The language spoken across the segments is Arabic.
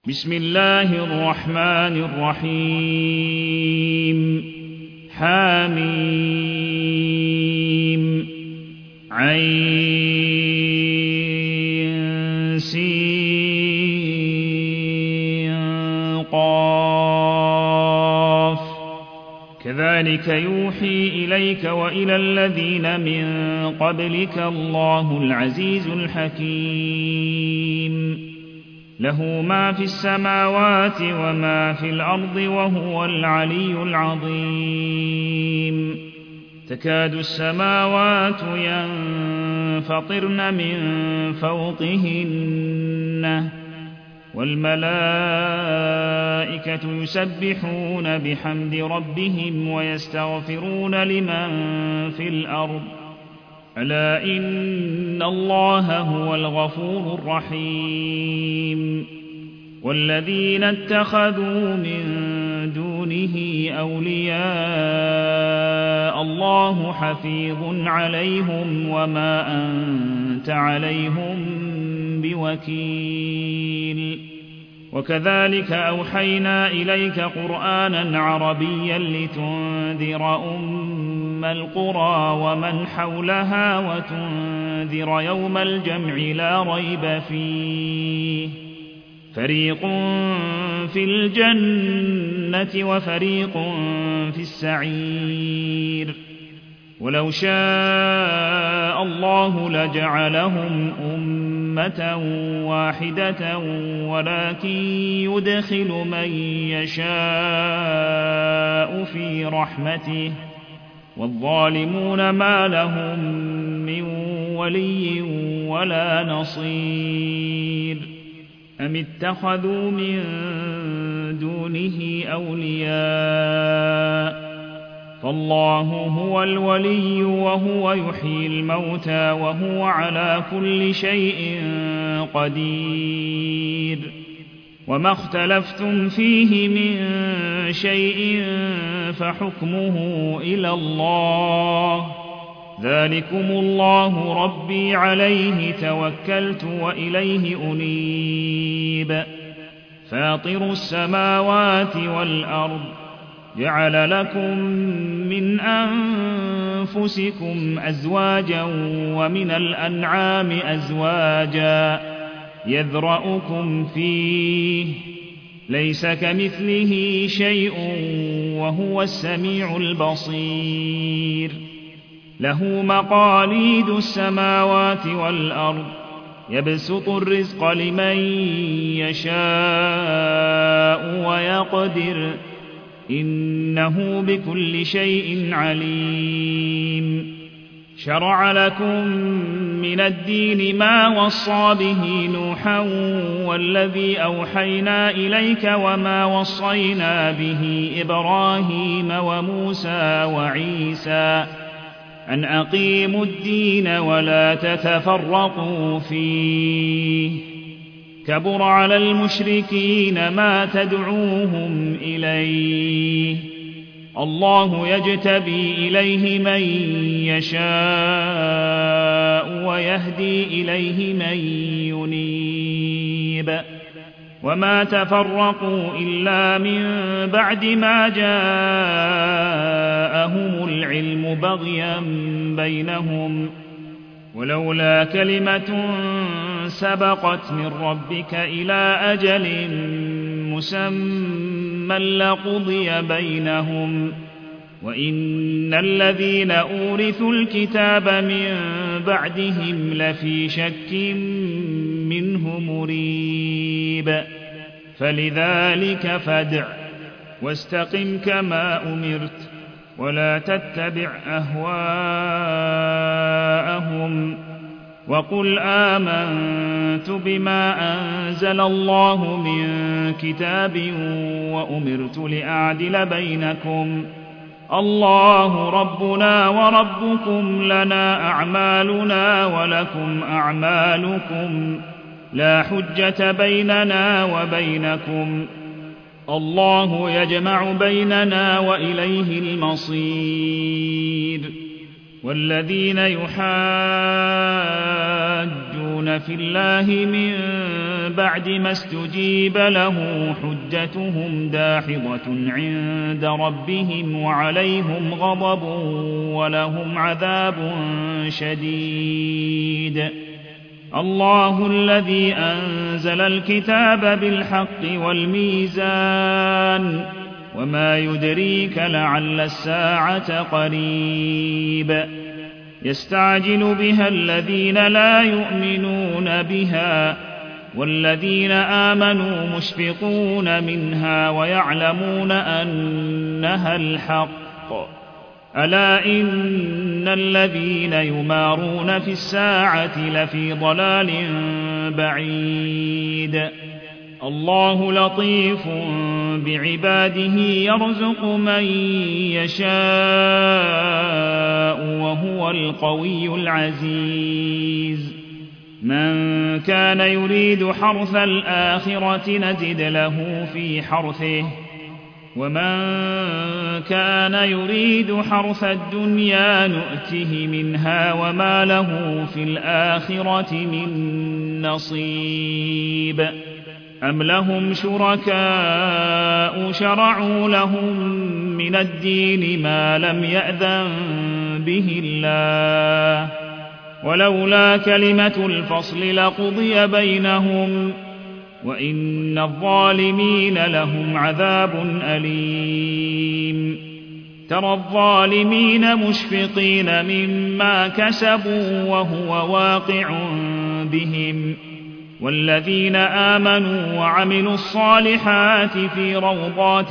بسم الله الرحمن الرحيم حميم عين سين قاف كذلك يوحي إليك وإلى الذين من قبلك الله العزيز الحكيم له ما في السماوات وما في الأرض وهو العلي العظيم تكاد السماوات ينفطرن من فوقهن والملائكة يسبحون بحمد ربهم ويستغفرون لمن في الأرض ألا إن الله هو الغفور الرحيم والذين اتخذوا من دونه أولياء الله حفيظ عليهم وما أنت عليهم بوكيل وكذلك أوحينا إليك قرآنا عربيا لتنذر أم القرى ومن حولها وتنذر يوم الجمع لا ريب فيه فريق في الجنة وفريق في السعير ولو شاء الله لجعلهم أمة واحدة ولكن يدخل من يشاء في رحمته والظالمون ما لهم من ولي ولا نصير أم اتخذوا من دونه أولياء فالله هو الولي وهو يحيي الموتى وهو على كل شيء قدير وما اختلفتم فيه من شيء فحكمه إلى الله ذلكم الله ربي عليه توكلت وإليه أنيب فاطر السماوات والأرض جعل لكم من أنفسكم أزواجا ومن الأنعام أزواجا يذرأكم فيه ليس كمثله شيء وهو السميع البصير له مقاليد السماوات والأرض يبسط الرزق لمن يشاء ويقدر إنه بكل شيء عليم شرع لكم من الدين ما وصى به نوحا والذي أوحينا إليك وما وصينا به إبراهيم وموسى وعيسى أن أقيموا الدين ولا تتفرقوا فيه كبر على المشركين ما تدعوهم إليه الله يجتبي إليه من يشاء ويهدي إليه من ينيب وما تفرقوا إلا من بعد ما جاءهم العلم بغيا بينهم ولولا كلمة سبقت من ربك إلى أجل مسمى لقضي بينهم وإن الذين أورثوا الكتاب من بعدهم لفي شك منه مريب فلذلك فادع واستقم كما أمرت ولا تتبع أهواءهم وقل آمنت بما أنزل الله من كتاب وأمرت لأعدل بينكم الله ربنا وربكم لنا أعمالنا ولكم أعمالكم لا حجة بيننا وبينكم الله يجمع بيننا وإليه المصير والذين يحاجون في الله من بعد ما استجيب له حجتهم داحضة عند ربهم وعليهم غضب ولهم عذاب شديد. الله الذي أنزل الكتاب بالحق والميزان وما يدريك لعل الساعة قريب. يستعجل بها الذين لا يؤمنون بها والذين آمنوا مشفقون منها ويعلمون أنها الحق. ألا إن الذين يمارون في الساعة لفي ضلال بعيد. الله لطيف بعباده يرزق من يشاء وهو القوي العزيز. من كان يريد حرث الآخرة نزد له في حرثه ومن كان يريد حرث الدنيا نؤته منها وما له في الآخرة من نصيب. أم لهم شركاء شرعوا لهم من الدين ما لم يأذن به الله ولولا كلمة الفصل لقضي بينهم وإن الظالمين لهم عذاب أليم. ترى الظالمين مشفقين مما كسبوا وهو واقع بهم والذين آمنوا وعملوا الصالحات في روضات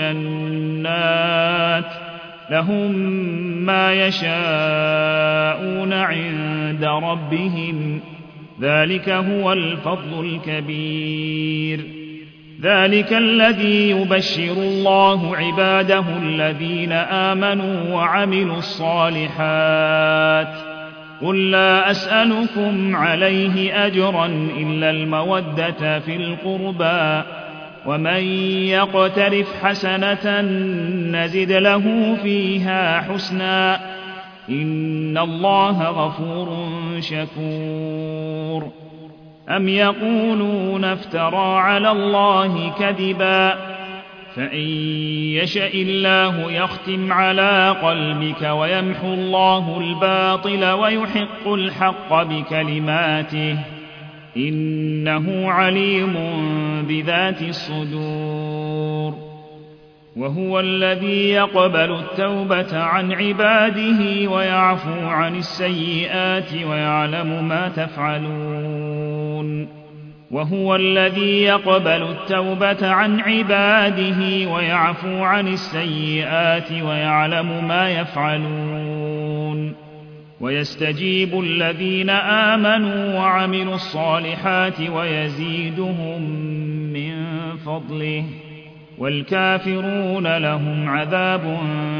الجنات لهم ما يشاءون عند ربهم ذلك هو الفضل الكبير. ذلك الذي يبشر الله عباده الذين آمنوا وعملوا الصالحات. قل لا أسألكم عليه أجرا إلا المودة في القربى ومن يقترف حسنة نزد له فيها حسنا إن الله غفور شكور. أم يقولون افترى على الله كذبا فإن يشأ الله يختم على قلبك ويمحو الله الباطل ويحق الحق بكلماته إنه عليم بذات الصدور. وهو الذي يقبل التوبة عن عباده ويعفو عن السيئات ويعلم ما تفعلون. وهو الذي يقبل التوبة عن عباده ويعفو عن السيئات ويعلم ما يفعلون. ويستجيب الذين آمنوا وعملوا الصالحات ويزيدهم من فضله والكافرون لهم عذاب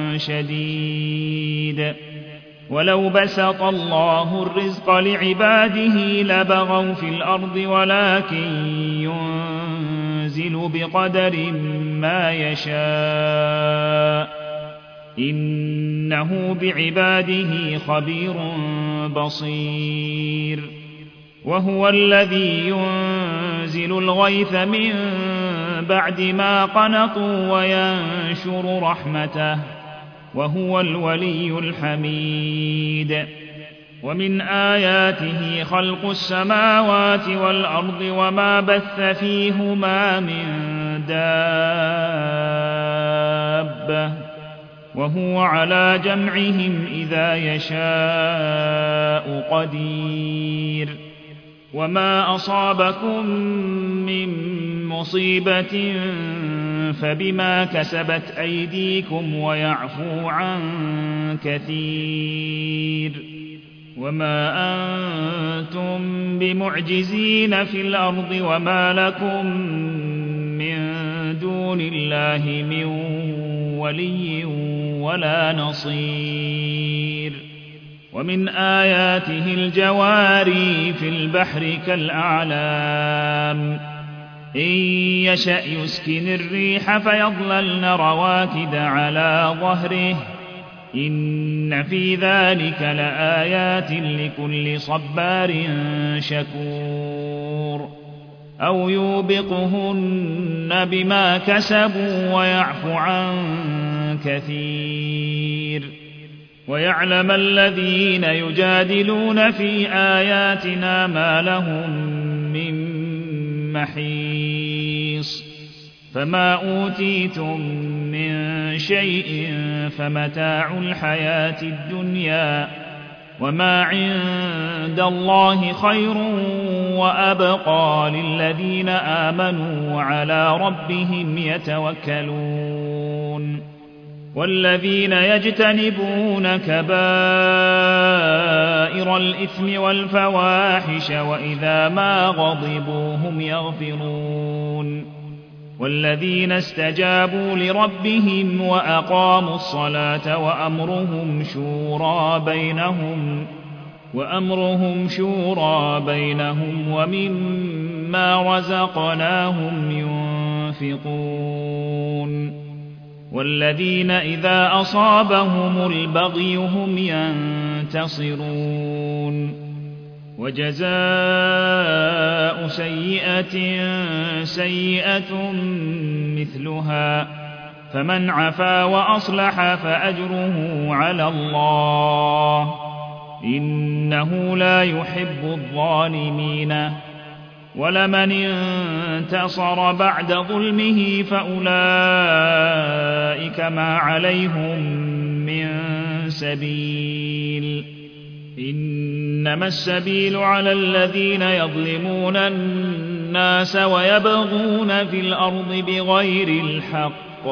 شديد. ولو بسط الله الرزق لعباده لبغوا في الأرض ولكن ينزل بقدر ما يشاء إنه بعباده خبير بصير. وهو الذي ينزل الغيث من بعد ما قنطوا وينشر رحمته وهو الولي الحميد. ومن آياته خلق السماوات والأرض وما بث فيهما من دابة وهو على جمعهم إذا يشاء قدير. وما أصابكم من مصيبة فبما كسبت أيديكم ويعفو عن كثير. وما أنتم بمعجزين في الأرض وما لكم من دون الله من ولي ولا نصير. ومن آياته الجواري في البحر كالأعلام إن يشأ يسكن الريح فيظللن رواكد على ظهره إن في ذلك لآيات لكل صبار شكور أو يوبقهن بما كسبوا ويعفو عن كثير ويعلم الذين يجادلون في آياتنا ما لهم من محيص فما أوتيتم من شيء فمتاع الحياة الدنيا وما عند الله خير وأبقى للذين آمنوا وعلى ربهم يتوكلون والذين يجتنبون كبائر الإثم والفواحش وإذا ما غضبوا هم يغفرون والذين استجابوا لربهم وأقاموا الصلاة وأمرهم شورى بينهم ومما رزقناهم ينفقون والذين إذا أصابهم البغي هم ينتصرون وجزاء سيئة مثلها فمن عفا وأصلح فأجره على الله إنه لا يحب الظالمين ولمن انتصر بعد ظلمه فأولئك ما عليهم من سبيل إنما السبيل على الذين يظلمون الناس ويبغون في الأرض بغير الحق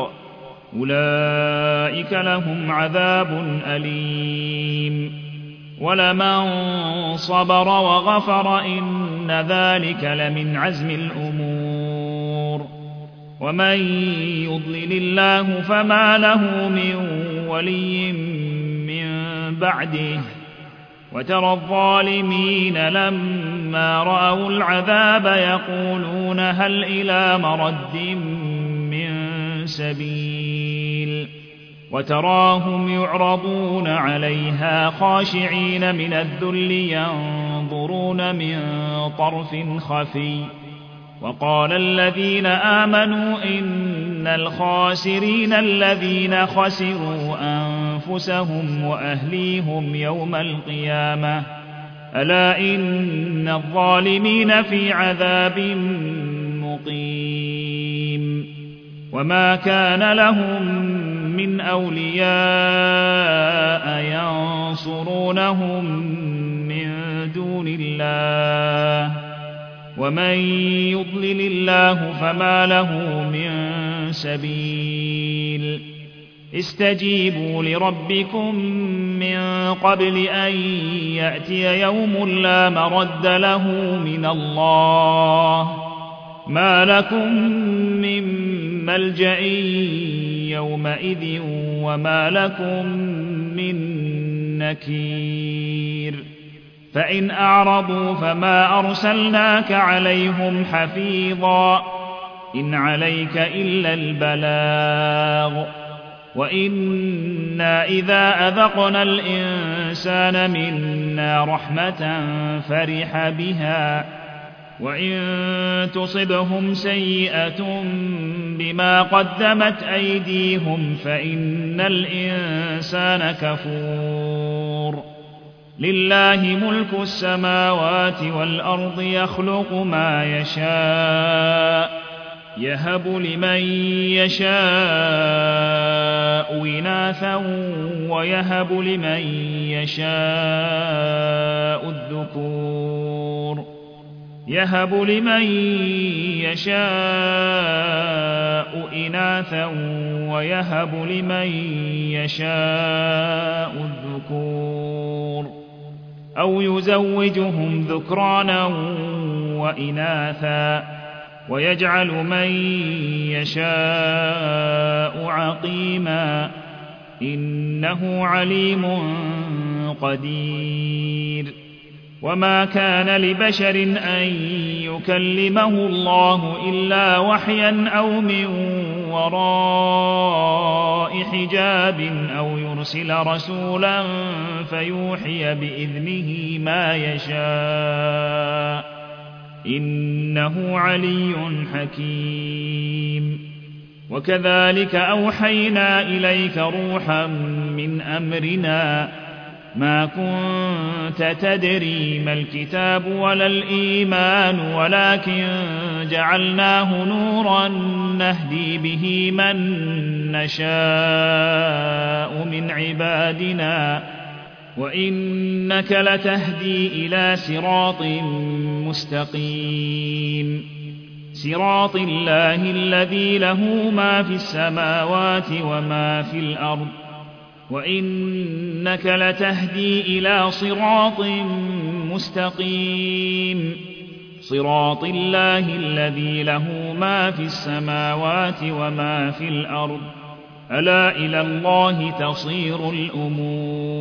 أولئك لهم عذاب أليم ولمن صبر وغفر إن ذلك لمن عزم الأمور ومن يضلل الله فما له من ولي من بعده وترى الظالمين لما رأوا العذاب يقولون هل إلى مرد من سبيل وتراهم يعرضون عليها خاشعين من الذل ينظرون من طرف خفي وقال الذين آمنوا إن الخاسرين الذين خسروا أنفسهم وأهليهم يوم القيامة ألا إن الظالمين في عذاب مقيم وما كان لهم من أولياء ينصرونهم من دون الله ومن يضلل الله فما له من سبيل استجيبوا لربكم من قبل أن يأتي يوم لا مرد له من الله ما لكم من ملجأ يومئذ وما لكم من نكير فإن أعرضوا فما أرسلناك عليهم حفيظا إن عليك إلا البلاغ وإنا إذا أذقنا الإنسان منا رحمة فرح بها وإن تصبهم سيئة بما قدمت أيديهم فإن الإنسان كفور لله ملك السماوات والأرض يخلق ما يشاء يهب لمن يشاء إناثا ويهب لمن يشاء الذكور يهب لمن يشاء إناثا ويهب لمن يشاء الذكور أو يزوجهم ذكرانا وإناثا ويجعل من يشاء عقيما إنه عليم قدير وما كان لبشر أن يكلمه الله إلا وحيا أو من وراء حجاب أو يرسل رسولا فيوحي بإذنه ما يشاء إنه علي حكيم. وكذلك أوحينا إليك روحا من أمرنا ما كنت تدري ما الكتاب ولا الإيمان ولكن جعلناه نورا نهدي به من نشاء من عبادنا وإنك لتهدي إلى صراط مستقيم صراط الله الذي له ما في السماوات وما في الأرض وإنك لتهدي إلى صراط مستقيم صراط الله الذي له ما في السماوات وما في الأرض ألا إلى الله تصير الأمور.